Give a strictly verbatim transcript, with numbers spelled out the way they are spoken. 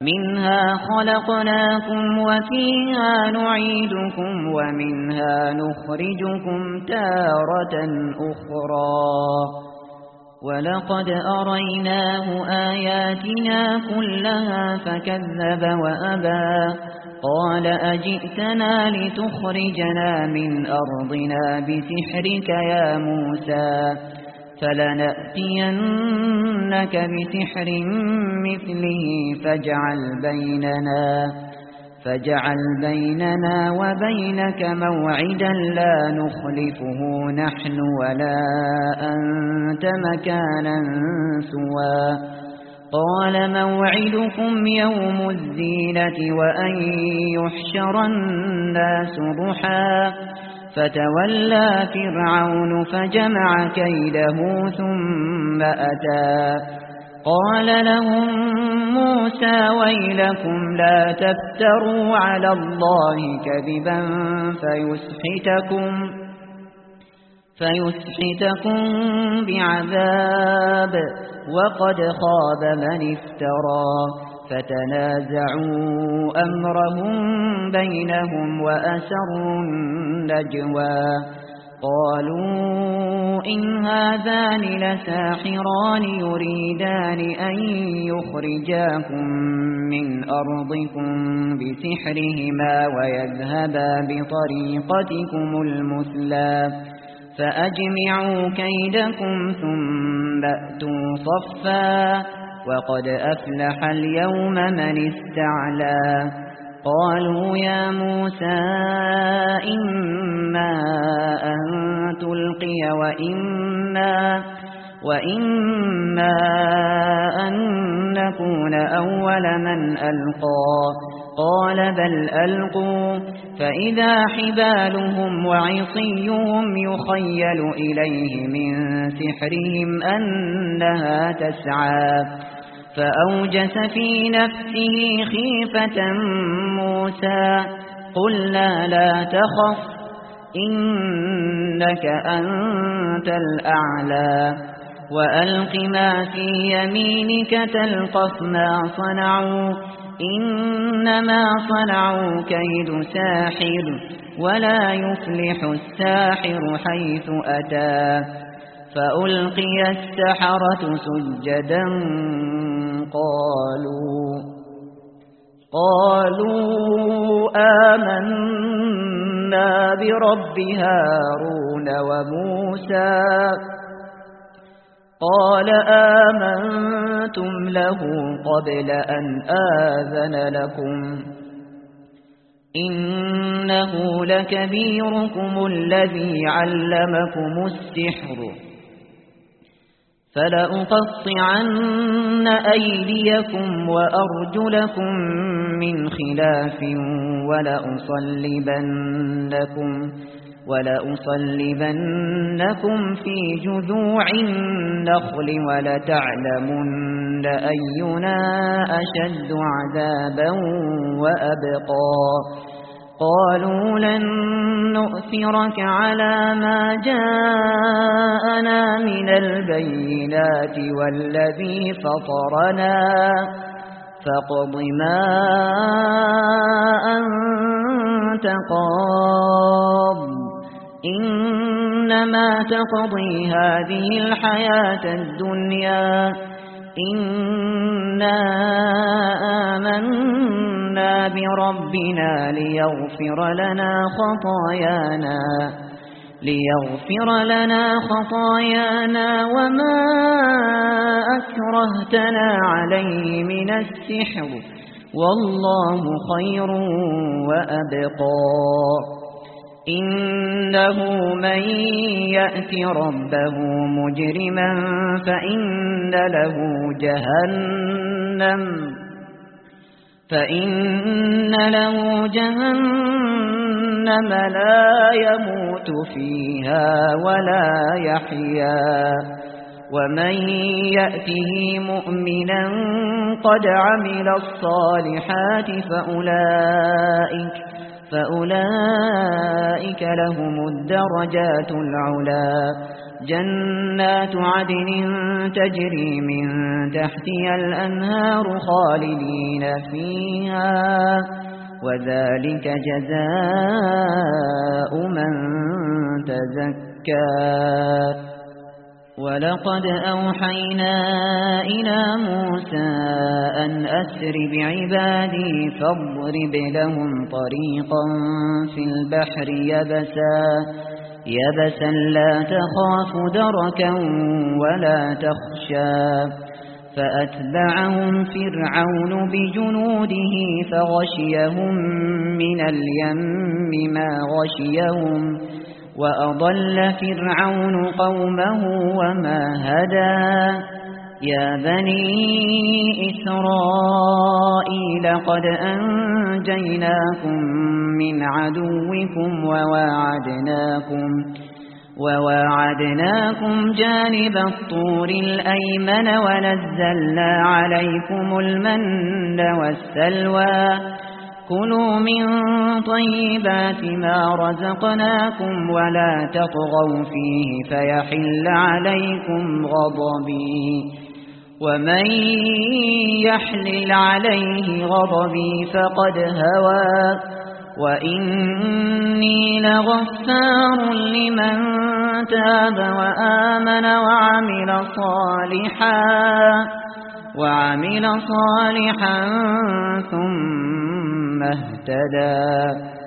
منها خلقناكم وفيها نعيدكم ومنها نخرجكم تارة أخرى ولقد أريناه آياتنا كلها فكذب وأبى قال أجئتنا لتخرجنا من أرضنا بسحرك يا موسى فلنأتينك بسحر مثله فاجعل بيننا فاجعل بيننا وبينك موعدا لا نخلفه نحن ولا أنت مكانا سوى قال موعدكم يوم الزينة وأن يحشر الناس ضحى فتولى فرعون فجمع كيده ثم أتى قال لهم موسى ويلكم لا تفتروا على الله كذبا فيسحتكم فيسحتكم بعذاب وقد خاب من افترى فتنازعوا أمرهم بينهم وأسروا النجوى قالوا إن هذان لساحران يريدان أن يخرجاكم من أرضكم بسحرهما ويذهبا بطريقتكم المثلى فأجمعوا كيدكم ثم أتوا صفا وقد أفلح اليوم من استعلى قالوا يا موسى إما أن تلقي وإما, وإما أن نكون أول من ألقى قال بل ألقوا فإذا حبالهم وعصيهم يخيل إليه من سحرهم أنها تسعى فأوجس في نفسه خيفة موسى قلنا لا تخف إنك أنت الأعلى وألق ما في يمينك تلقف ما صنعوا إنما صنعوا كيد ساحر ولا يفلح الساحر حيث أتى فألقي السحرة سجدا قالوا قالوا آمنا برب هارون وموسى قال آمنتم له قبل أن آذن لكم إنه لكبيركم الذي علمكم السحر فلأقطعن أيديكم وأرجلكم من خلاف ولأصلبنكم ولأصلبنكم في جذوع النخل ولتعلمن أينا أشد عذابا وأبقى قالوا لن نؤثرك على ما جاءنا من البينات والذي فطرنا فاقض ما أنت قاض إنما تقضي هذه الحياة الدنيا إنا آمنا بربنا ليغفر لنا خطايانا ليغفر لنا خطايانا وما أكرهتنا عليه من السحر والله خير وأبقى إنه من يأت ربه مجرما فإن له جهنم فإن له جهنم لا يموت فيها ولا يحيا ومن يأته مؤمنا قد عمل الصالحات فأولئك فأولئك لهم الدرجات العلا جنات عدن تجري من تحتها الأنهار خالدين فيها وذلك جزاء من تزكى ولقد أوحينا إلى موسى أن أسر بعبادي فاضرب لهم طريقا في البحر يبسا يبسا لا تخاف دركا ولا تخشى فأتبعهم فرعون بجنوده فغشيهم من اليم ما غشيهم وأضل فرعون قومه وما هدى يا بني إسرائيل قد أنجيناكم من عدوكم وواعدناكم وواعدناكم جانب الطور الأيمن ونزلنا عليكم المن والسلوى كلوا من طيبات ما رزقناكم ولا تطغوا فيه فيحل عليكم غضبي ومن يحلل عليه غضبي فقد هوى وإني لغفار لمن تاب وآمن وعمل صالحا وعمل صالحا ثم اهتدى